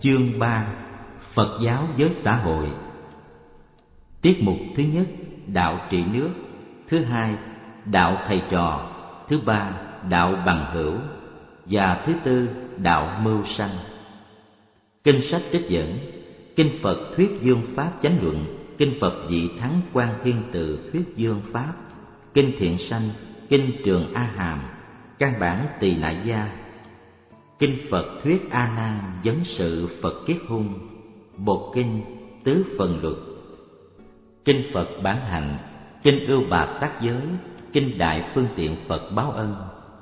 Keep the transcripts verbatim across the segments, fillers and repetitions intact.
Chương ba: Phật giáo với xã hội. Tiết mục thứ nhất: đạo trị nước. Thứ hai: đạo thầy trò. Thứ ba: đạo bằng hữu. Và thứ tư: đạo mưu sanh. Kinh sách trích dẫn: Kinh Phật Thuyết Dương Pháp Chánh Luận, Kinh Phật Vị Thắng Quan Thiên Từ Thuyết Dương Pháp, Kinh Thiện Sanh, Kinh Trường A Hàm, Căn bản Tỳ Nại Gia, Kinh Phật Thuyết A Nan Vấn Sự Phật Kiết Hung, Bột Kinh Tứ Phần Luật, Kinh Phật Bản Hạnh, Kinh Ưu Bà Tác Giới, Kinh Đại Phương Tiện Phật Báo Ân.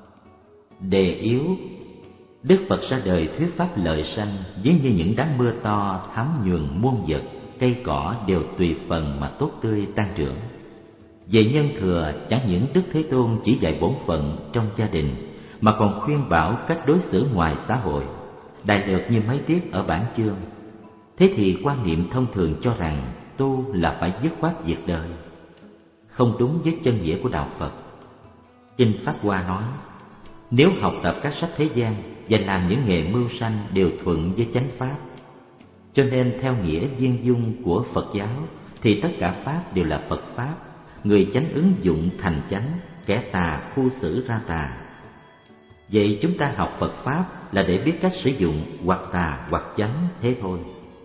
Đề yếu: Đức Phật ra đời thuyết pháp lợi sanh, ví như những đám mưa to thấm nhuần muôn vật, cây cỏ đều tùy phần mà tốt tươi tăng trưởng. Về nhân thừa, chẳng những Đức Thế Tôn chỉ dạy bổn phận trong gia đình, mà còn khuyên bảo cách đối xử ngoài xã hội, đại lược như mấy tiết ở bản chương. Thế thì quan niệm thông thường cho rằng tu là phải dứt khoát việc đời, không đúng với chân nghĩa của đạo Phật. Kinh Pháp Hoa nói: Nếu học tập các sách thế gian và làm những nghề mưu sanh đều thuận với chánh pháp, cho nên theo nghĩa viên dung của Phật giáo thì tất cả pháp đều là Phật pháp, người chánh ứng dụng thành chánh, kẻ tà khu xử ra tà. Vậy chúng ta học Phật pháp là để biết cách sử dụng hoặc tà hoặc chánh thế thôi.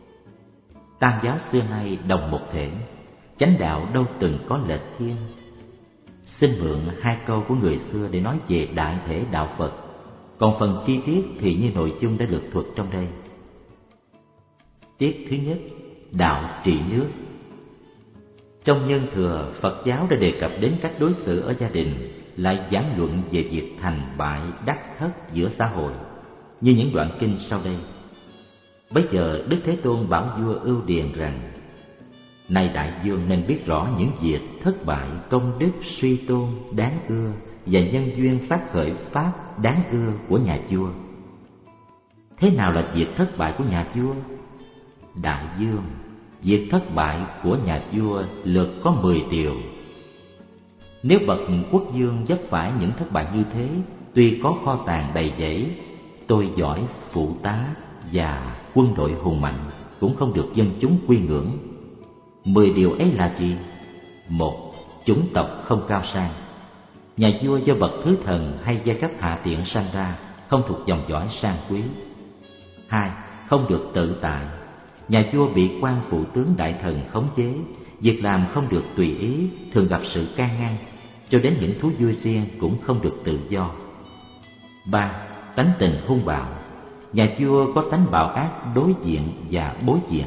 Tam giáo xưa nay đồng một thể, chánh đạo đâu từng có lệch thiên. Xin mượn hai câu của người xưa để nói về đại thể đạo Phật, còn phần chi tiết thì như nội dung đã được thuật trong đây. Tiết thứ nhất: đạo trị nước. Trong nhân thừa, Phật giáo đã đề cập đến cách đối xử ở gia đình, lại giảng luận về việc thành bại đắc thất giữa xã hội, như những đoạn kinh sau đây. Bấy giờ Đức Thế Tôn bảo vua Ưu Điền rằng: Này đại vương nên biết rõ những việc thất bại, công đức suy tôn đáng ưa và nhân duyên phát khởi pháp đáng ưa của nhà vua. Thế nào là việc thất bại của nhà vua? Đại vương, việc thất bại của nhà vua lượt có mười điều. Nếu bậc quốc vương vấp phải những thất bại như thế, tuy có kho tàng đầy dẫy, tôi giỏi phụ tá và quân đội hùng mạnh, cũng không được dân chúng quy ngưỡng. Mười điều ấy là gì? Một, chủng tộc không cao sang. Nhà vua do bậc thứ thần hay giai cấp hạ tiện sanh ra, không thuộc dòng dõi sang quý. Hai, không được tự tại. Nhà vua bị quan phụ tướng đại thần khống chế, việc làm không được tùy ý, thường gặp sự can ngăn, cho đến những thú vui riêng cũng không được tự do. Ba, tánh tình hung bạo. Nhà vua có tánh bạo ác đối diện và bối diện.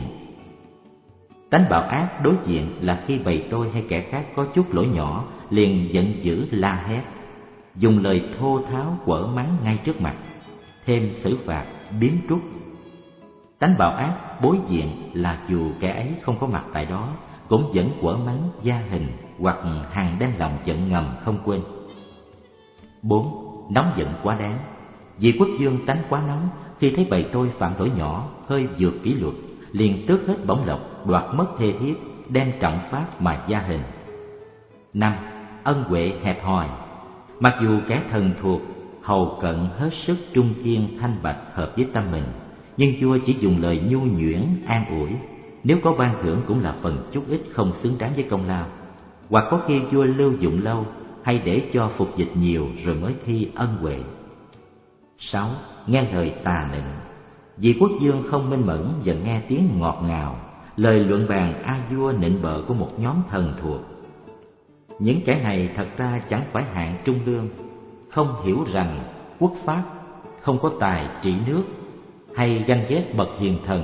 Tánh bạo ác đối diện là khi bầy tôi hay kẻ khác có chút lỗi nhỏ liền giận dữ la hét, dùng lời thô tháo quở mắng ngay trước mặt, thêm xử phạt biếm trút. Tánh bạo ác bối diện là dù kẻ ấy không có mặt tại đó, cũng vẫn quở mắng gia hình hoặc hằng đem lòng giận ngầm không quên. Bốn, nóng giận quá đáng. Vì quốc vương tánh quá nóng, khi thấy bầy tôi phạm lỗi nhỏ hơi vượt kỷ luật, liền tước hết bổng lộc, đoạt mất thê thiếp, đem trọng pháp mà gia hình. Năm, ân huệ hẹp hòi. Mặc dù kẻ thần thuộc hầu cận hết sức trung kiên thanh bạch hợp với tâm mình, nhưng vua chỉ dùng lời nhu nhuyễn an ủi, nếu có ban thưởng cũng là phần chút ít không xứng đáng với công lao. Hoặc có khi vua lưu dụng lâu, hay để cho phục dịch nhiều rồi mới thi ân huệ. Sáu, nghe lời tà nịnh. Vì quốc vương không minh mẫn và nghe tiếng ngọt ngào, lời luận bàn a vua nịnh bợ của một nhóm thần thuộc. Những kẻ này thật ra chẳng phải hạng trung lương, không hiểu rằng quốc pháp, không có tài trị nước, hay ganh ghét bậc hiền thần,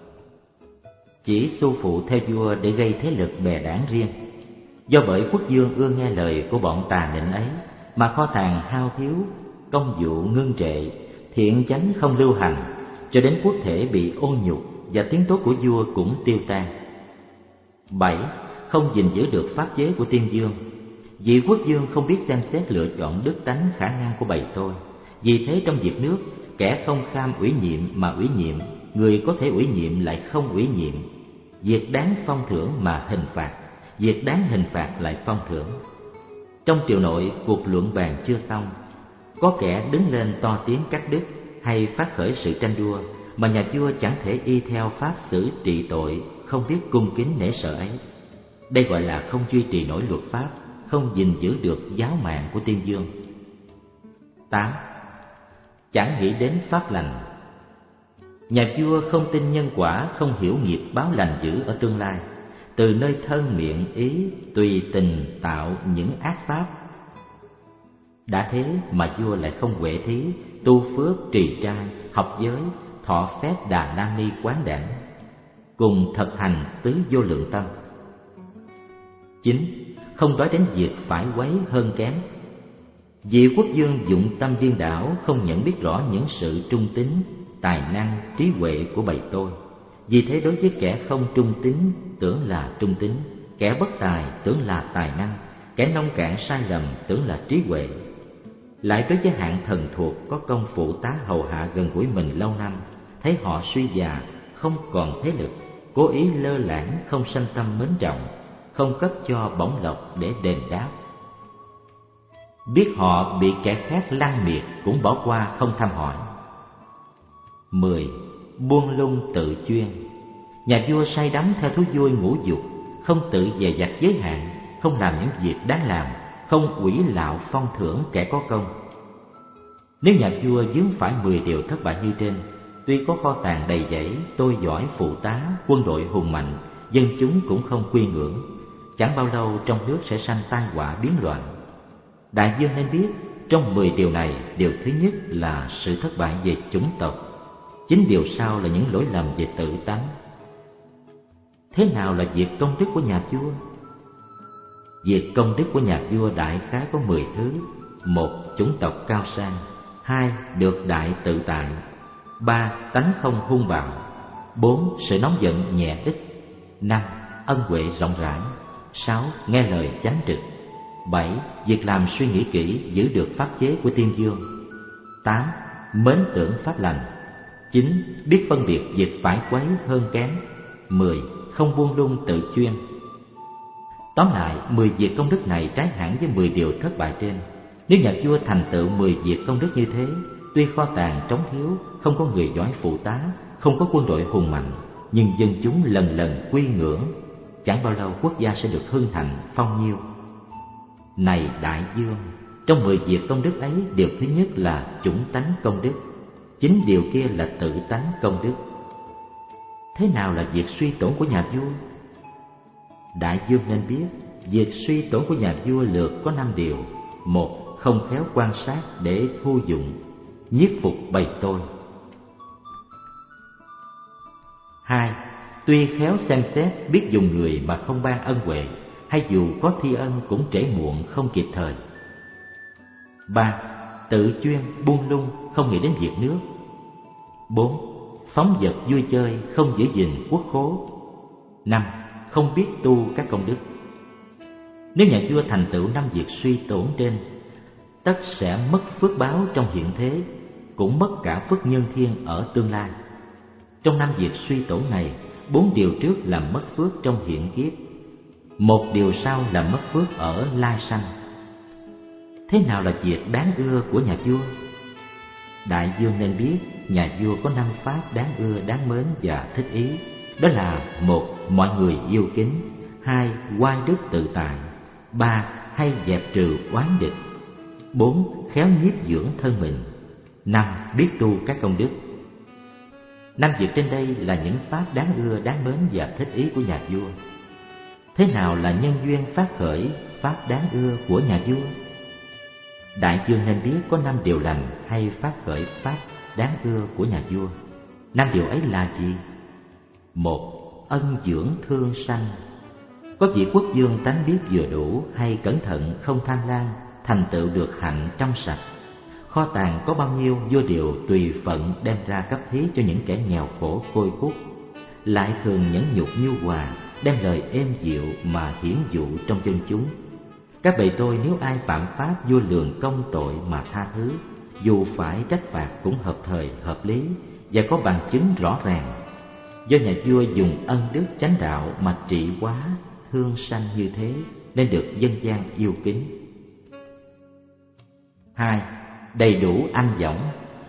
chỉ xu phụ theo vua để gây thế lực bè đảng riêng. Do bởi quốc vương ưa nghe lời của bọn tà nịnh ấy, mà kho tàng hao thiếu, công vụ ngưng trệ, thiện chánh không lưu hành, cho đến quốc thể bị ô nhục và tiếng tốt của vua cũng tiêu tan. Bảy, không gìn giữ được pháp chế của tiên vương. Vị quốc vương không biết xem xét lựa chọn đức tánh khả năng của bầy tôi, vì thế trong việc nước, kẻ không kham ủy nhiệm mà ủy nhiệm, người có thể ủy nhiệm lại không ủy nhiệm. Việc đáng phong thưởng mà hình phạt, việc đáng hình phạt lại phong thưởng. Trong triều nội, cuộc luận bàn chưa xong, có kẻ đứng lên to tiếng cắt đứt hay phát khởi sự tranh đua, mà nhà vua chẳng thể y theo pháp xử trị tội, không biết cung kính nể sợ ấy. Đây gọi là không duy trì nổi luật pháp, không gìn giữ được giáo mạng của tiên dương. Tám. Chẳng nghĩ đến pháp lành. Nhà vua không tin nhân quả, không hiểu nghiệp báo lành dữ ở tương lai, từ nơi thân miệng ý tùy tình tạo những ác pháp. Đã thế mà vua lại không huệ thí, tu phước trì trai, học giới, thọ phép Đà Nam Ni quán đảnh, cùng thực hành tứ vô lượng tâm. Chín. Không nói đến việc phải quấy hơn kém. Vị quốc vương dụng tâm điên đảo, không nhận biết rõ những sự trung tín, tài năng, trí huệ của bầy tôi. Vì thế đối với kẻ không trung tín tưởng là trung tín, kẻ bất tài tưởng là tài năng, kẻ nông cạn sai lầm tưởng là trí huệ. Lại đối với hạng thần thuộc có công phụ tá hầu hạ gần gũi mình lâu năm, thấy họ suy già, không còn thế lực, cố ý lơ lãng, không sanh tâm mến trọng, không cấp cho bổng lộc để đền đáp. Biết họ bị kẻ khác lăng miệt cũng bỏ qua không thăm hỏi. Mười. Buông lung tự chuyên. Nhà vua say đắm theo thú vui ngũ dục, không tự dè dặt giới hạn, không làm những việc đáng làm, không ủy lạo phong thưởng kẻ có công. Nếu nhà vua vướng phải mười điều thất bại như trên, tuy có kho tàng đầy dẫy, tôi giỏi phụ tá, quân đội hùng mạnh, dân chúng cũng không quy ngưỡng, chẳng bao lâu trong nước sẽ sanh tai họa biến loạn. Đại vương nên biết, trong mười điều này, điều thứ nhất là sự thất bại về chủng tộc, chín điều sau là những lỗi lầm về tự tánh. Thế nào là việc công đức của nhà vua? Việc công đức của nhà vua đại khái có mười thứ. Một. Chủng tộc cao sang. Hai. Được đại tự tại. Ba. Tánh không hung bạo. Bốn. Sự nóng giận nhẹ ít. Năm. Ân huệ rộng rãi. Sáu. Nghe lời chánh trực. Bảy. Việc làm suy nghĩ kỹ, giữ được pháp chế của tiên dương. Tám. Mến tưởng pháp lành. Chín. Biết phân biệt việc phải quấy hơn kém. Mười. Không buông lung tự chuyên. Tóm lại, mười việc công đức này trái hẳn với mười điều thất bại trên. Nếu nhà vua thành tựu mười việc công đức như thế, tuy kho tàng trống hiếu, không có người giỏi phụ tá, không có quân đội hùng mạnh, nhưng dân chúng lần lần quy ngưỡng, chẳng bao lâu quốc gia sẽ được hưng thịnh phong nhiêu. Này đại vương, trong mười việc công đức ấy, điều thứ nhất là chủng tánh công đức, chính điều kia là tự tánh công đức. Thế nào là việc suy tổn của nhà vua? Đại vương nên biết, việc suy tổn của nhà vua lược có năm điều. Một. Không khéo quan sát để thu dụng, nhiếp phục bầy tôi. Hai. Tuy khéo xem xét, biết dùng người mà không ban ân huệ, hay dù có thi ân cũng trễ muộn không kịp thời. Ba. Tự chuyên buông lung, không nghĩ đến việc nước. Bốn. Phóng vật vui chơi, không giữ gìn quốc khố. Năm. Không biết tu các công đức. Nếu nhà vua thành tựu năm việc suy tổn trên, tất sẽ mất phước báo trong hiện thế, cũng mất cả phước nhân thiên ở tương lai. Trong năm việc suy tổn này, bốn điều trước làm mất phước trong hiện kiếp, một điều sau làm mất phước ở lai sanh. Thế nào là việc đáng ưa của nhà vua? Đại vương nên biết, nhà vua có năm pháp đáng ưa, đáng mến và thích ý. Đó là: một. Mọi người yêu kính. Hai. Oai đức tự tại. Ba. Hay dẹp trừ oán địch. Bốn. Khéo nhiếp dưỡng thân mình. Năm. Biết tu các công đức. Năm việc trên đây là những pháp đáng ưa, đáng mến và thích ý của nhà vua. Thế nào là nhân duyên phát khởi pháp đáng ưa của nhà vua? Đại vương nên biết có năm điều lành hay phát khởi pháp đáng ưa của nhà vua. Năm điều ấy là gì? Một. Ân dưỡng thương sanh. Có vị quốc vương tánh biết vừa đủ, hay cẩn thận không tham lam, thành tựu được hạnh trong sạch. Kho tàng có bao nhiêu vô điều tùy phận đem ra cấp thí cho những kẻ nghèo khổ côi cút. Lại thường nhẫn nhục nhu hòa, đem lời êm dịu mà hiển dụ trong dân chúng. Các bầy tôi nếu ai phạm pháp, vua lường công tội mà tha thứ, dù phải trách phạt cũng hợp thời hợp lý và có bằng chứng rõ ràng. Do nhà vua dùng ân đức chánh đạo mà trị hóa thương sanh như thế, nên được dân gian yêu kính. Hai. Đầy đủ anh dõng.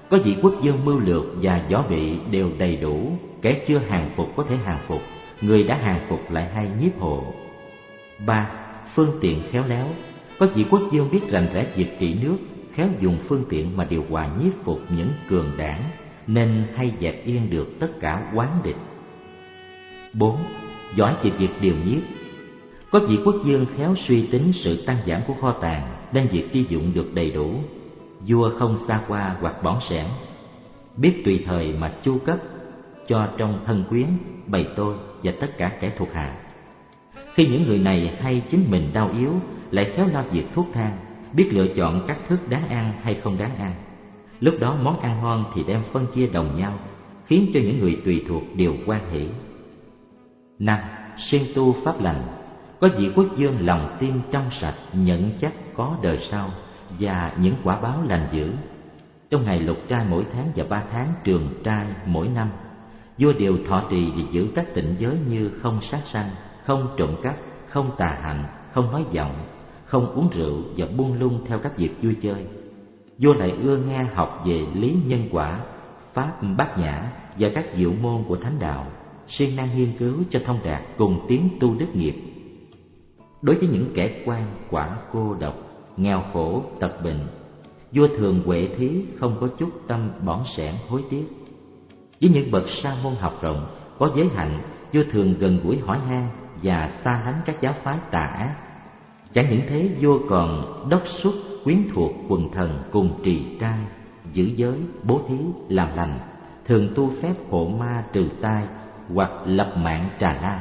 Có vị quốc dương mưu lược và võ bị đều đầy đủ, kẻ chưa hàng phục có thể hàng phục, người đã hàng phục lại hay nhiếp hộ. Ba. Phương tiện khéo léo. Có vị quốc dương biết rành rẽ việc trị nước, khéo dùng phương tiện mà điều hòa nhiếp phục những cường đảng, nên hay dẹp yên được tất cả oán địch. Bốn. Giỏi về việc điều nhiếp. Có vị quốc dương khéo suy tính sự tăng giảm của kho tàng, nên việc chi dụng được đầy đủ. Vua không xa qua hoặc bỏng sẻn, biết tùy thời mà chu cấp cho trong thân quyến, bầy tôi và tất cả kẻ thuộc hạ. Khi những người này hay chính mình đau yếu, lại khéo lo việc thuốc thang, biết lựa chọn các thức đáng ăn hay không đáng ăn. Lúc đó món ăn ngon thì đem phân chia đồng nhau, khiến cho những người tùy thuộc đều hoan hỷ. Năm. Siêng tu pháp lành. Có vị quốc dương lòng tin trong sạch, nhận chắc có đời sau và những quả báo lành dữ. Trong ngày lục trai mỗi tháng và ba tháng trường trai mỗi năm, vua đều thọ trì và giữ các tịnh giới như không sát sanh, không trộm cắp, không tà hạnh, không nói vọng, không uống rượu và buông lung theo các việc vui chơi. Vua lại ưa nghe học về lý nhân quả, pháp bát nhã và các diệu môn của thánh đạo, siêng năng nghiên cứu cho thông đạt cùng tiến tu đức nghiệp. Đối với những kẻ quan quả cô độc, nghèo khổ, tật bệnh, vua thường huệ thí, không có chút tâm bỏng sẻn hối tiếc. Với những bậc sa môn học rộng, có giới hạnh, vua thường gần gũi hỏi han và xa lánh các giáo phái tà ác. Chẳng những thế, vua còn đốc xuất quyến thuộc quần thần cùng trì trai, giữ giới, bố thí, làm lành, thường tu phép hộ ma trừ tai hoặc lập mạng trà la.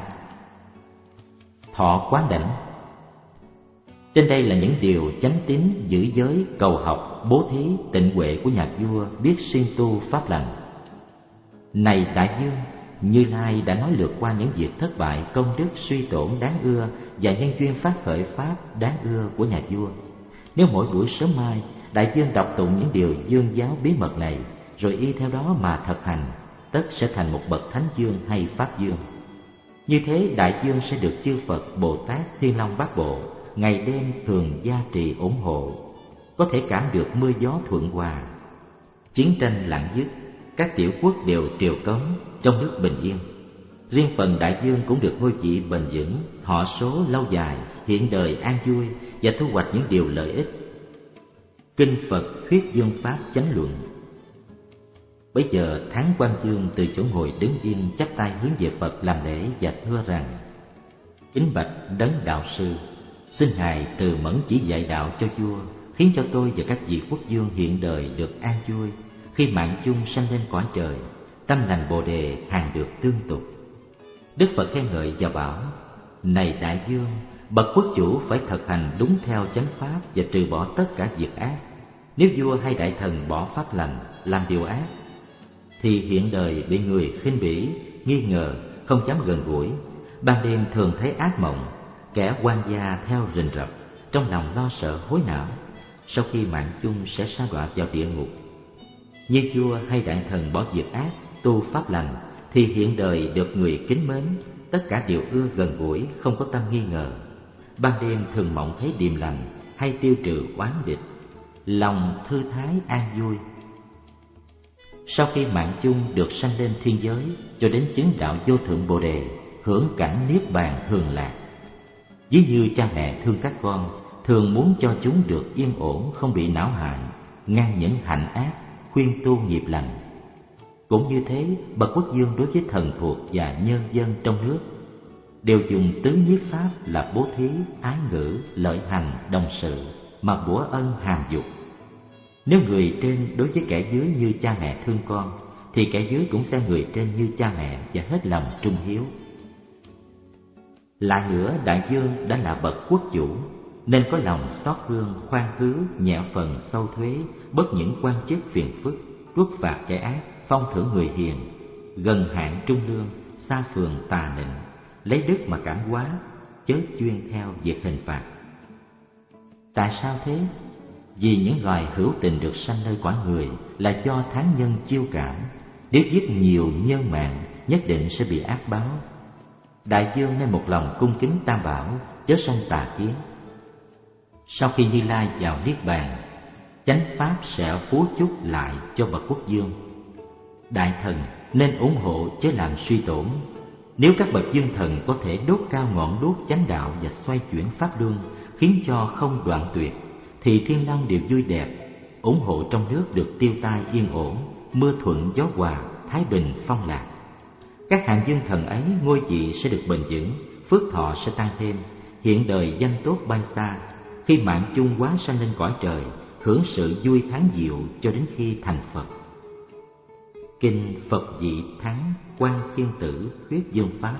Thọ quán đảnh. Trên đây là những điều chánh tín, giữ giới, cầu học, bố thí, tịnh huệ của nhà vua biết siêng tu pháp lành. Này đại vương, Như Lai đã nói lượt qua những việc thất bại, công đức suy tổn đáng ưa và nhân duyên phát khởi pháp đáng ưa của nhà vua. Nếu mỗi buổi sớm mai đại vương đọc tụng những điều dương giáo bí mật này, rồi y theo đó mà thực hành, tất sẽ thành một bậc thánh vương hay pháp vương. Như thế đại vương sẽ được chư Phật, Bồ Tát, Thiên Long Bát Bộ ngày đêm thường gia trì ủng hộ, có thể cảm được mưa gió thuận hòa, chiến tranh lặng dứt, các tiểu quốc đều triều cống, trong nước bình yên. Riêng phần đại vương cũng được ngôi vị bền vững, thọ số lâu dài, hiện đời an vui và thu hoạch những điều lợi ích. Kinh Phật thuyết dương pháp chánh luận. Bây giờ Thắng Quan Vương từ chỗ ngồi đứng yên, chắp tay hướng về Phật làm lễ và thưa rằng: Kính bạch đấng đạo sư, xin ngài từ mẫn chỉ dạy đạo cho vua, khiến cho tôi và các vị quốc vương hiện đời được an vui, khi mạng chung sanh lên cõi trời, tâm lành bồ đề hàng được tương tục. Đức Phật khen ngợi và bảo: Này đại vương, bậc quốc chủ phải thực hành đúng theo chánh pháp và trừ bỏ tất cả việc ác. Nếu vua hay đại thần bỏ pháp lành, làm điều ác, thì hiện đời bị người khinh bỉ, nghi ngờ, không dám gần gũi. Ban đêm thường thấy ác mộng, kẻ quan gia theo rình rập, trong lòng lo sợ hối não, sau khi mạng chung sẽ sa đọa vào địa ngục. Như vua hay đại thần bỏ việc ác, tu pháp lành, thì hiện đời được người kính mến, tất cả đều ưa gần gũi, không có tâm nghi ngờ. Ban đêm thường mộng thấy điềm lành, hay tiêu trừ oán địch, lòng thư thái an vui. Sau khi mạng chung được sanh lên thiên giới, cho đến chứng đạo vô thượng bồ đề, hưởng cảnh niết bàn thường lạc. Ví như cha mẹ thương các con, thường muốn cho chúng được yên ổn, không bị não hại, ngăn những hạnh ác, khuyên tu nghiệp lành. Cũng như thế, bậc quốc vương đối với thần thuộc và nhân dân trong nước đều dùng tứ nhiếp pháp là bố thí, ái ngữ, lợi hành, đồng sự mà bủa ân hàm dục. Nếu người trên đối với kẻ dưới như cha mẹ thương con, thì kẻ dưới cũng xem người trên như cha mẹ và hết lòng trung hiếu. Lại nữa, đại vương đã là bậc quốc chủ, nên có lòng xót thương, khoan thứ, nhẹ phần sâu thuế, bớt những quan chức phiền phức, truất phạt kẻ ác, phong thưởng người hiền, gần hạn trung lương, xa phường tà nịnh, lấy đức mà cảm hóa, chớ chuyên theo việc hình phạt. Tại sao thế? Vì những loài hữu tình được sanh nơi cõi người là do thắng nhân chiêu cảm, nếu giết nhiều nhân mạng nhất định sẽ bị ác báo. Đại vương nên một lòng cung kính Tam Bảo, chớ sanh tà kiến. Sau khi Như Lai vào niết bàn, chánh pháp sẽ phú chúc lại cho bậc quốc vương. Đại thần nên ủng hộ chớ làm suy tổn. Nếu các bậc dương thần có thể đốt cao ngọn đuốc chánh đạo và xoay chuyển pháp luân, khiến cho không đoạn tuyệt, thì thiên long đều vui đẹp, ủng hộ trong nước được tiêu tai yên ổn, mưa thuận gió hòa, thái bình phong lạc. Các hạng dương thần ấy ngôi vị sẽ được bền vững, phước thọ sẽ tăng thêm, hiện đời danh tốt bay xa. Khi mạng chung quá sanh lên cõi trời, hưởng sự vui thắng diệu cho đến khi thành Phật. Kinh Phật Vị Thắng Quan Thiên Tử Thuyết Dương Pháp.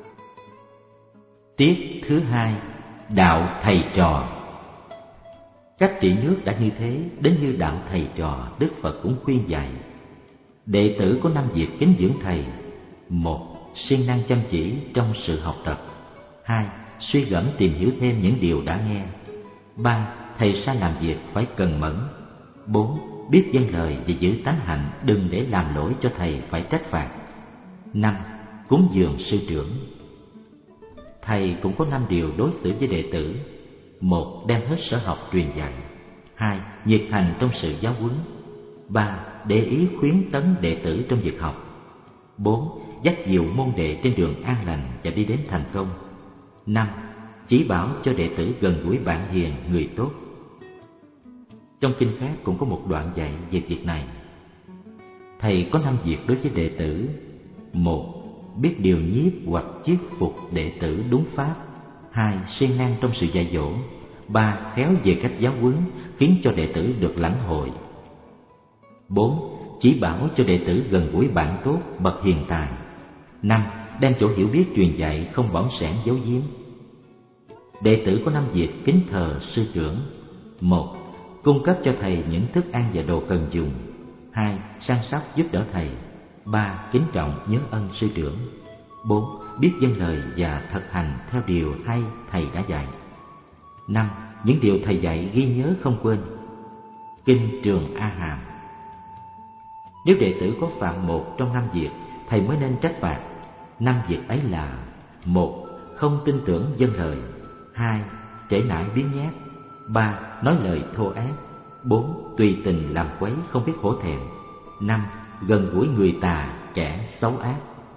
Tiết thứ hai, đạo thầy trò. Cách trị nước đã như thế, đến như đạo thầy trò, Đức Phật cũng khuyên dạy. Đệ tử có năm việc kính dưỡng thầy: một, siêng năng chăm chỉ trong sự học tập; hai, suy gẫm tìm hiểu thêm những điều đã nghe; ba, thầy sai làm việc phải cần mẫn; bốn, biết vâng lời và giữ tánh hạnh, đừng để làm lỗi cho thầy phải trách phạt; năm, cúng dường sư trưởng. Thầy cũng có năm điều đối xử với đệ tử: một, đem hết sở học truyền dạy; hai, nhiệt thành trong sự giáo huấn; ba, để ý khuyến tấn đệ tử trong việc học; bốn, dắt dìu môn đệ trên đường an lành và đi đến thành công; năm, chỉ bảo cho đệ tử gần gũi bạn hiền, người tốt. Trong kinh khác cũng có một đoạn dạy về việc này. Thầy có năm việc đối với đệ tử: một, biết điều nhiếp hoặc chiết phục đệ tử đúng pháp; hai, siêng năng trong sự dạy dỗ; ba, khéo về cách giáo huấn, khiến cho đệ tử được lãnh hội; bốn, chỉ bảo cho đệ tử gần gũi bạn tốt, bậc hiền tài; năm, đem chỗ hiểu biết truyền dạy, không bỏng sẻn giấu giếm. Đệ tử có năm việc kính thờ sư trưởng: một, cung cấp cho thầy những thức ăn và đồ cần dùng; hai, săn sóc giúp đỡ thầy; ba, kính trọng nhớ ân sư trưởng; bốn, biết vâng lời và thực hành theo điều hay thầy đã dạy; năm, những điều thầy dạy ghi nhớ không quên. Kinh Trường A Hàm. Nếu đệ tử có phạm một trong năm việc, thầy mới nên trách phạt. Năm việc ấy là: một, không tin tưởng vâng lời; hai, trễ nải biếng nhác; ba, nói lời thô ác; bốn, tùy tình làm quấy không biết hổ thẹn; năm, gần gũi người tà, kẻ xấu ác.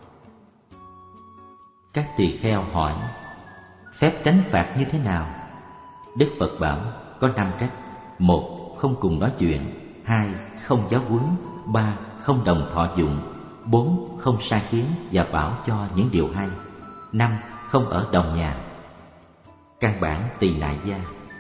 Các tỳ kheo hỏi: phép tránh phạt như thế nào? Đức Phật bảo có năm cách: một, không cùng nói chuyện; hai, không giáo huấn; ba, không đồng thọ dụng; bốn, không sai khiến và bảo cho những điều hay; năm, không ở đồng nhà. Căn bản Tỳ Nại Gia.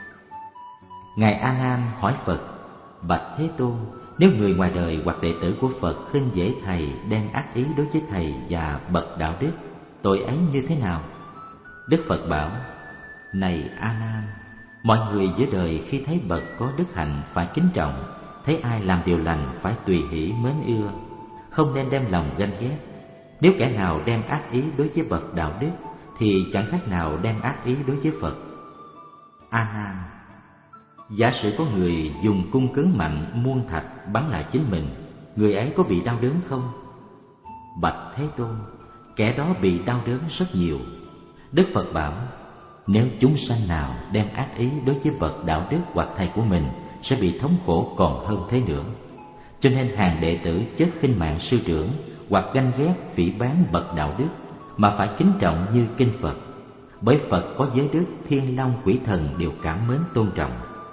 Ngài A Nan hỏi Phật: bạch Thế Tôn, nếu người ngoài đời hoặc đệ tử của Phật khinh dễ thầy, đem ác ý đối với thầy và bậc đạo đức, tội ấy như thế nào? Đức Phật bảo: này A Nan, mọi người giữa đời khi thấy bậc có đức hạnh phải kính trọng, thấy ai làm điều lành phải tùy hỷ mến ưa, không nên đem lòng ganh ghét. Nếu kẻ nào đem ác ý đối với bậc đạo đức, thì chẳng khác nào đem ác ý đối với Phật. A Nan, giả sử có người dùng cung cứng mạnh muôn thạch bắn lại chính mình, người ấy có bị đau đớn không? Bạch Thế Tôn, kẻ đó bị đau đớn rất nhiều. Đức Phật bảo: nếu chúng sanh nào đem ác ý đối với bậc đạo đức hoặc thầy của mình, sẽ bị thống khổ còn hơn thế nữa. Cho nên hàng đệ tử chớ khinh mạng sư trưởng hoặc ganh ghét phỉ báng bậc đạo đức, mà phải kính trọng như kinh Phật. Bởi Phật có giới đức, thiên long quỷ thần đều cảm mến tôn trọng.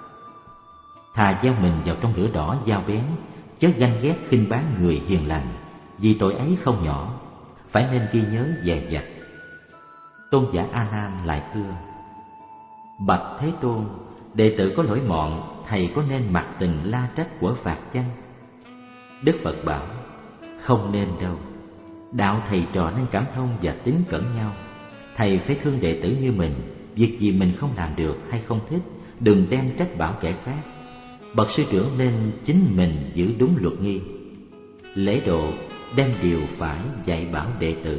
Thà gieo mình vào trong lửa đỏ dao bén, chớ ganh ghét khinh báng người hiền lành, vì tội ấy không nhỏ, phải nên ghi nhớ dè dặt. Tôn giả A Nan lại thưa: bạch Thế Tôn, đệ tử có lỗi mọn, thầy có nên mặc tình la trách quở phạt chăng? Đức Phật bảo: không nên đâu. Đạo thầy trò nên cảm thông và tín cẩn nhau. Thầy phải thương đệ tử như mình, việc gì mình không làm được hay không thích, đừng đem trách bảo kẻ khác. Bậc sư trưởng nên chính mình giữ đúng luật nghi. Lễ độ đem điều phải dạy bảo đệ tử.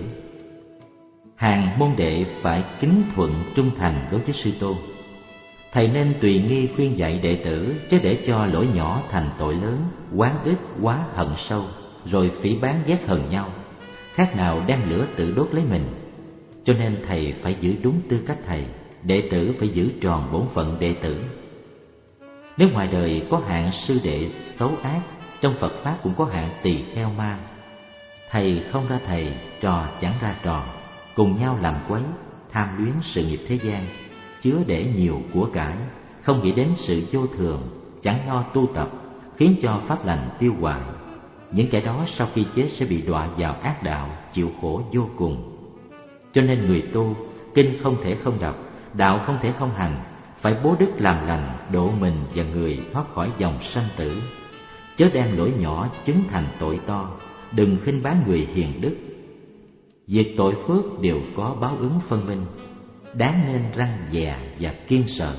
Hàng môn đệ phải kính thuận trung thành đối với sư tôn. Thầy nên tùy nghi khuyên dạy đệ tử, chứ để cho lỗi nhỏ thành tội lớn, oán ức quá hận sâu, rồi phỉ báng ghét hờn nhau, khác nào đem lửa tự đốt lấy mình. Cho nên thầy phải giữ đúng tư cách thầy, đệ tử phải giữ tròn bổn phận đệ tử. Nếu ngoài đời có hạng sư đệ xấu ác, trong Phật Pháp cũng có hạng tỳ kheo ma. Thầy không ra thầy, trò chẳng ra trò, cùng nhau làm quấy, tham luyến sự nghiệp thế gian, chứa để nhiều của cải, không nghĩ đến sự vô thường, chẳng lo tu tập, khiến cho pháp lành tiêu hoại. Những kẻ đó sau khi chết sẽ bị đọa vào ác đạo, chịu khổ vô cùng. Cho nên người tu, kinh không thể không đọc, đạo không thể không hành, phải bố đức làm lành, độ mình và người thoát khỏi dòng sanh tử. Chớ đem lỗi nhỏ chứng thành tội to, đừng khinh báng người hiền đức. Việc tội phước đều có báo ứng phân minh, đáng nên răn dè và kiên sợ.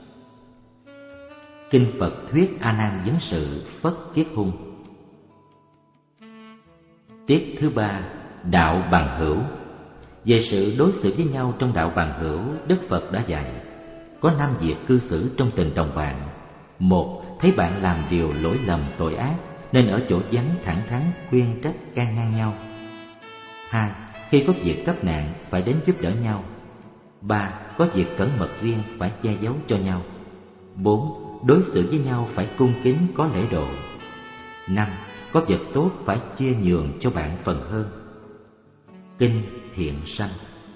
Kinh Phật thuyết A Nan vấn sự Phất Kiết Hung. Tiết thứ ba, đạo bằng hữu. Về sự đối xử với nhau trong đạo bằng hữu, Đức Phật đã dạy có năm việc cư xử trong tình đồng bạn. Một, thấy bạn làm điều lỗi lầm tội ác, nên ở chỗ vắng thẳng thắn khuyên trách can ngăn nhau. Hai, khi có việc cấp nạn phải đến giúp đỡ nhau. Ba, có việc cẩn mật riêng phải che giấu cho nhau. Bốn, đối xử với nhau phải cung kính có lễ độ. Năm, có vật tốt phải chia nhường cho bạn phần hơn. Kinh Thiện Sanh.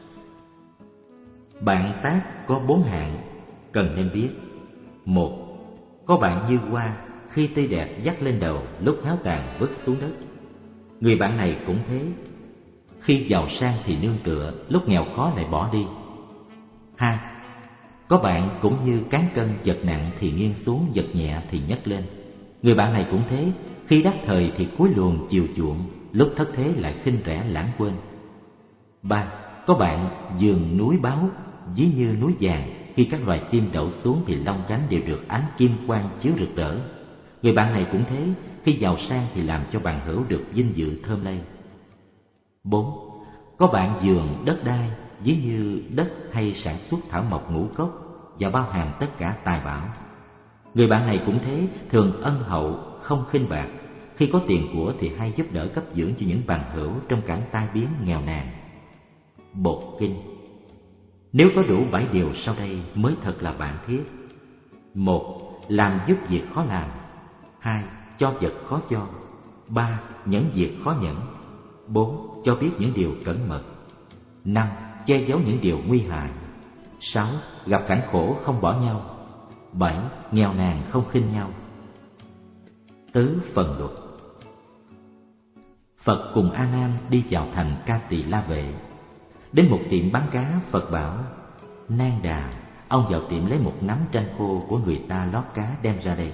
Bạn tác có bốn hạng cần nên biết. Một, có bạn như hoa, khi tươi đẹp dắt lên đầu, lúc héo tàn vứt xuống đất. Người bạn này cũng thế, khi giàu sang thì nương tựa, lúc nghèo khó lại bỏ đi. Hai, có bạn cũng như cán cân, vật nặng thì nghiêng xuống, vật nhẹ thì nhấc lên. Người bạn này cũng thế, khi đắc thời thì cúi luồn chiều chuộng, lúc thất thế lại khinh rẻ lãng quên. Ba, có bạn giường núi báo, ví như núi vàng, khi các loài chim đậu xuống thì lông cánh đều được ánh kim quang chiếu rực rỡ. Người bạn này cũng thế, khi giàu sang thì làm cho bằng hữu được vinh dự thơm lây. Bốn, có bạn giường đất đai, ví như đất hay sản xuất thảo mộc ngũ cốc và bao hàm tất cả tài bảo. Người bạn này cũng thế, thường ân hậu, không khinh bạc, khi có tiền của thì hay giúp đỡ cấp dưỡng cho những bằng hữu trong cảnh tai biến nghèo nàn. Bột kinh. Nếu có đủ bảy điều sau đây mới thật là bạn thiết. Một, làm giúp việc khó làm. Hai, cho vật khó cho. Ba, nhẫn việc khó nhẫn. Bốn, cho biết những điều cẩn mật. Năm, che giấu những điều nguy hại. Sáu, gặp cảnh khổ không bỏ nhau. Bảy, nghèo nàn không khinh nhau. Tứ phần luật. Phật cùng A Nan đi vào thành Ca Tỳ La Vệ. Đến một tiệm bán cá, Phật bảo: Nan Đà, ông vào tiệm lấy một nắm tranh khô của người ta lót cá đem ra đây.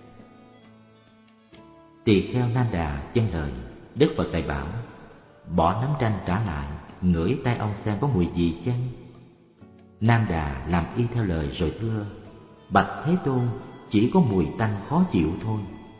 Tỳ kheo Nan Đà vâng lời. Đức Phật lại bảo: bỏ nắm tranh trả lại, ngửi tay ông xem có mùi gì chăng? Nan Đà làm y theo lời rồi thưa: bạch Thế Tôn, chỉ có mùi tanh khó chịu thôi.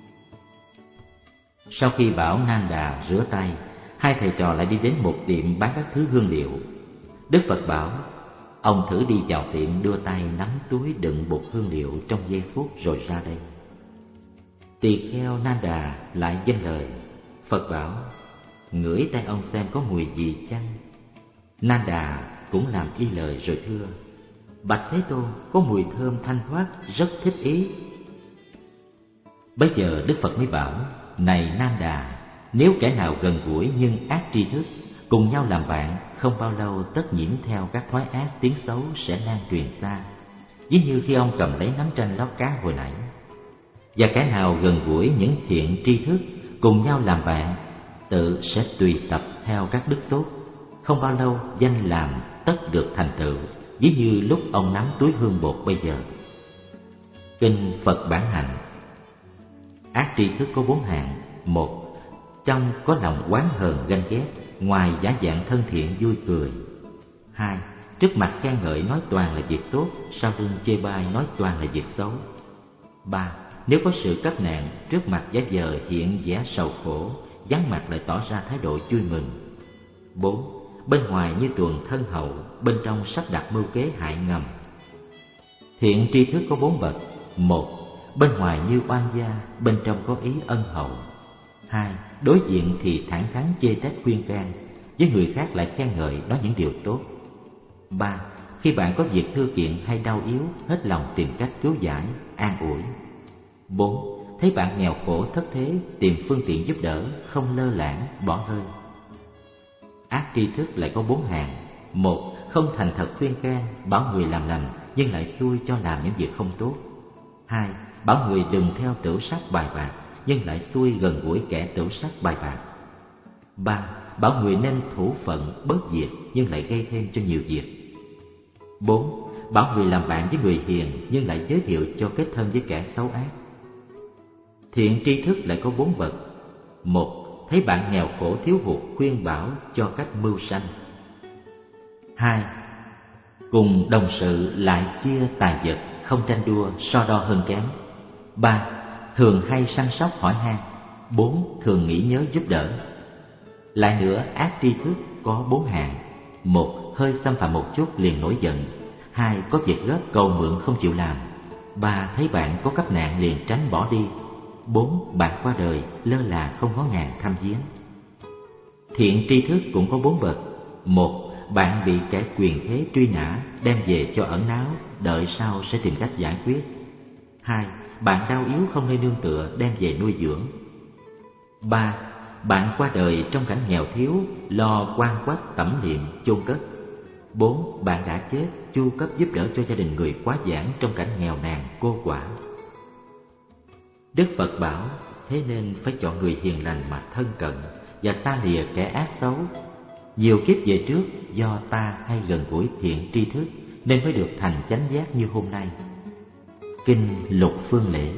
Sau khi bảo Nan Đà rửa tay, hai thầy trò lại đi đến một tiệm bán các thứ hương liệu. Đức Phật bảo: ông thử đi vào tiệm đưa tay nắm túi đựng bột hương liệu trong giây phút rồi ra đây. Tỳ kheo Nan Đà lại vâng lời. Phật bảo: ngửi tay ông xem có mùi gì chăng? Nan Đà cũng làm y lời rồi thưa: bạch Thế Tôn, có mùi thơm thanh thoát, rất thích ý. Bấy giờ Đức Phật mới bảo: này Nan Đà, nếu kẻ nào gần gũi nhưng ác tri thức, cùng nhau làm bạn, không bao lâu tất nhiễm theo các thói ác tiếng xấu sẽ lan truyền xa, ví như khi ông cầm lấy nắm tranh lót cá hồi nãy. Và kẻ nào gần gũi những thiện tri thức, cùng nhau làm bạn, tự sẽ tùy tập theo các đức tốt, không bao lâu danh làm tất được thành tựu, ví như lúc ông nắm túi hương bột bây giờ. Kinh Phật Bản Hạnh. Ác tri thức có bốn hạng. Một, trong có lòng oán hờn ganh ghét, ngoài giả dạng thân thiện vui cười. Hai, trước mặt khen ngợi nói toàn là việc tốt, sau lưng chê bai nói toàn là việc xấu. Ba, nếu có sự cấp nạn, trước mặt giả vờ hiện vẻ sầu khổ, vắng mặt lại tỏ ra thái độ vui mừng. Bốn, bên ngoài như tuồng thân hậu, bên trong sắp đặt mưu kế hại ngầm. Thiện tri thức có bốn bậc. Một, bên ngoài như oan gia, bên trong có ý ân hậu. Hai, đối diện thì thẳng thắn chê trách khuyên can, với người khác lại khen ngợi nói những điều tốt. Ba, khi bạn có việc thưa kiện hay đau yếu, hết lòng tìm cách cứu giải, an ủi. Bốn, thấy bạn nghèo khổ thất thế, tìm phương tiện giúp đỡ, không lơ lãng, bỏ rơi. Ác tri thức lại có bốn hạng. Một, không thành thật khuyên can, bảo người làm lành nhưng lại xui cho làm những việc không tốt. Hai, bảo người đừng theo tửu sắc bài bạc nhưng lại xui gần gũi kẻ tửu sắc bài bạc. Ba, bảo người nên thủ phận bớt việc nhưng lại gây thêm cho nhiều việc. Bốn, bảo người làm bạn với người hiền nhưng lại giới thiệu cho kết thân với kẻ xấu ác. Thiện tri thức lại có bốn bậc. Một, thấy bạn nghèo khổ thiếu hụt khuyên bảo cho cách mưu sanh. Hai, cùng đồng sự lại chia tài vật, không tranh đua so đo hơn kém. Ba, thường hay săn sóc hỏi han. Bốn, thường nghĩ nhớ giúp đỡ. Lại nữa, ác tri thức có bốn hạng. Một, hơi xâm phạm một chút liền nổi giận. Hai, có việc gấp cầu mượn không chịu làm. Ba, thấy bạn có cấp nạn liền tránh bỏ đi. Bốn, bạn qua đời lơ là không ngó ngàng thăm viếng. Thiện tri thức cũng có bốn bậc. Một, bạn bị kẻ quyền thế truy nã, đem về cho ẩn náu, đợi sau sẽ tìm cách giải quyết. Hai, bạn đau yếu không nơi nương tựa, đem về nuôi dưỡng. Ba, bạn qua đời trong cảnh nghèo thiếu, lo quan quách tẩm liệm chôn cất. Bốn, bạn đã chết, chu cấp giúp đỡ cho gia đình người quá giản trong cảnh nghèo nàn cô quả. Đức Phật bảo, thế nên phải chọn người hiền lành mà thân cận và xa lìa kẻ ác xấu. Nhiều kiếp về trước do ta hay gần gũi thiện tri thức nên mới được thành chánh giác như hôm nay. Kinh Lục Phương Lễ.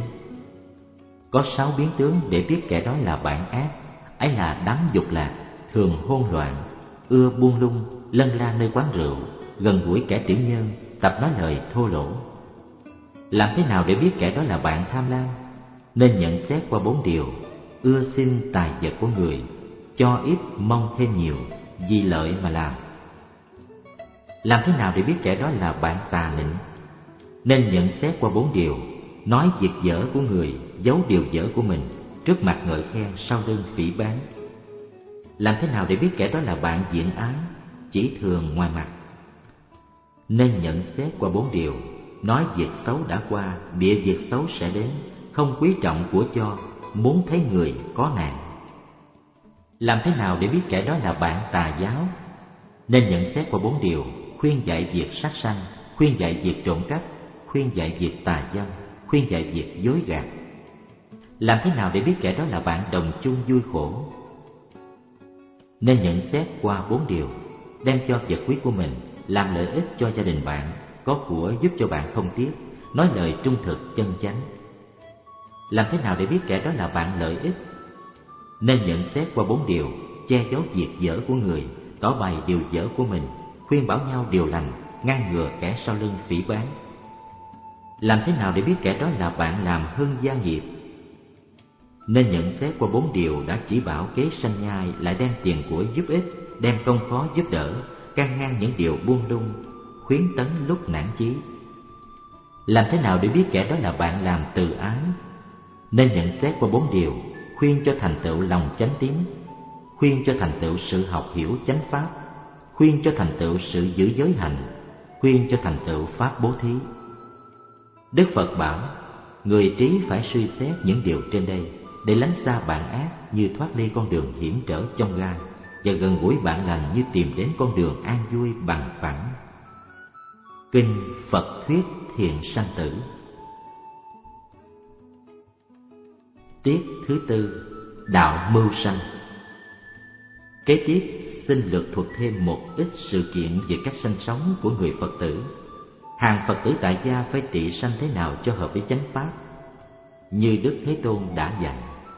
Có sáu biến tướng để biết kẻ đó là bạn ác, ấy là đắm dục lạc, thường hôn loạn, ưa buông lung, lân la nơi quán rượu, gần gũi kẻ tiểu nhân, tập nói lời thô lỗ. Làm thế nào để biết kẻ đó là bạn tham lam? Nên nhận xét qua bốn điều: ưa xin tài vật của người, cho ít mong thêm nhiều, vì lợi mà làm. Làm thế nào để biết kẻ đó là bạn tà nịnh? Nên nhận xét qua bốn điều: nói việc dở của người, giấu điều dở của mình, trước mặt ngợi khen, sau lưng phỉ báng. Làm thế nào để biết kẻ đó là bạn diện ái, chỉ thường ngoài mặt? Nên nhận xét qua bốn điều: nói việc xấu đã qua, bịa việc xấu sẽ đến, không quý trọng của cho, muốn thấy người có nạn. Làm thế nào để biết kẻ đó là bạn tà giáo? Nên nhận xét qua bốn điều: khuyên dạy việc sát sanh, khuyên dạy việc trộm cắp, khuyên dạy việc tà dâm, khuyên dạy việc dối gạt. Làm thế nào để biết kẻ đó là bạn đồng chung vui khổ? Nên nhận xét qua bốn điều: đem cho vật quý của mình, làm lợi ích cho gia đình bạn, có của giúp cho bạn không tiếc, nói lời trung thực chân chánh. Làm thế nào để biết kẻ đó là bạn lợi ích? Nên nhận xét qua bốn điều: che giấu việc dở của người, tỏ bày điều dở của mình, khuyên bảo nhau điều lành, ngăn ngừa kẻ sau lưng phỉ báng. Làm thế nào để biết kẻ đó là bạn làm hưng gia nghiệp? Nên nhận xét qua bốn điều đã chỉ bảo kế sanh nhai, lại đem tiền của giúp ích, đem công khó giúp đỡ, can ngăn những điều buông lung, khuyến tấn lúc nản chí. Làm thế nào để biết kẻ đó là bạn làm từ ái? Nên nhận xét qua bốn điều: khuyên cho thành tựu lòng chánh tín, khuyên cho thành tựu sự học hiểu chánh pháp, khuyên cho thành tựu sự giữ giới hạnh, khuyên cho thành tựu pháp bố thí. Đức Phật bảo, người trí phải suy xét những điều trên đây để lánh xa bạn ác như thoát ly con đường hiểm trở chông gai, và gần gũi bạn lành như tìm đến con đường an vui bằng phẳng. Kinh Phật thuyết thiện sanh tử. Tiết thứ tư, đạo mưu sanh. Kế tiếp xin lược thuật thêm một ít sự kiện về cách sanh sống của người Phật tử. Hàng Phật tử tại gia phải trị sanh thế nào cho hợp với chánh pháp, như Đức Thế Tôn đã dạy.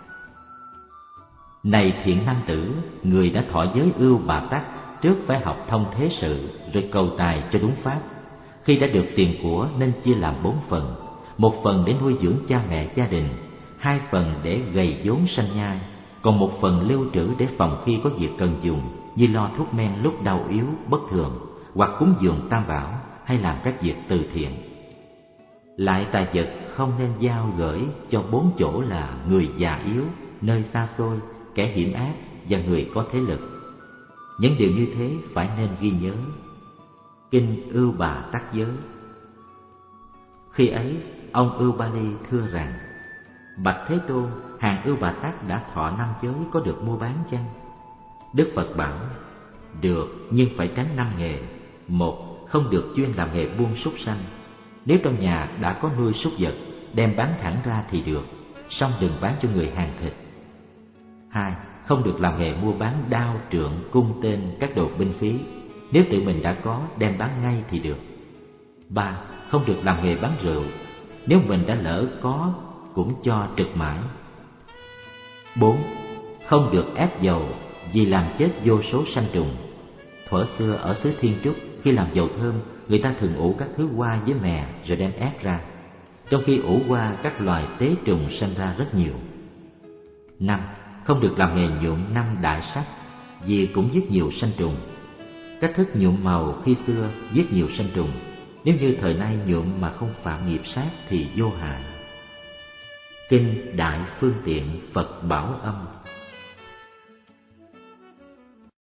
Này thiện nam tử, người đã thọ giới ưu bà tắc, trước phải học thông thế sự, rồi cầu tài cho đúng pháp. Khi đã được tiền của nên chia làm bốn phần: một phần để nuôi dưỡng cha mẹ gia đình, hai phần để gầy vốn sanh nhai, còn một phần lưu trữ để phòng khi có việc cần dùng, như lo thuốc men lúc đau yếu bất thường, hoặc cúng dường tam bảo, hay làm các việc từ thiện. Lại tài vật không nên giao gửi cho bốn chỗ là người già yếu, nơi xa xôi, kẻ hiểm ác và người có thế lực. Những điều như thế phải nên ghi nhớ. Kinh Ưu Bà Tắc Giới. Khi ấy ông Ưu Ba Li thưa rằng: Bạch Thế Tôn, hàng ưu Bà Tát đã thọ năm giới có được mua bán chăng? Đức Phật bảo: được, nhưng phải tránh năm nghề. Một, không được chuyên làm nghề buôn súc sanh. Nếu trong nhà đã có nuôi súc vật, đem bán thẳng ra thì được, song đừng bán cho người hàng thịt. Hai, không được làm nghề mua bán đao, trượng, cung tên, các đồ binh khí. Nếu tự mình đã có, đem bán ngay thì được. Ba, không được làm nghề bán rượu. Nếu mình đã lỡ có, cũng cho trực mãi. Bốn, không được ép dầu, vì làm chết vô số sanh trùng. Thuở xưa ở xứ Thiên Trúc, khi làm dầu thơm, người ta thường ủ các thứ hoa với mè rồi đem ép ra. Trong khi ủ hoa, các loài tế trùng sanh ra rất nhiều. Năm, không được làm nghề nhuộm năm đại sắc, vì cũng giết nhiều sanh trùng. Cách thức nhuộm màu khi xưa giết nhiều sanh trùng, nếu như thời nay nhuộm mà không phạm nghiệp sát thì vô hại. Kinh Đại Phương Tiện Phật Bảo Âm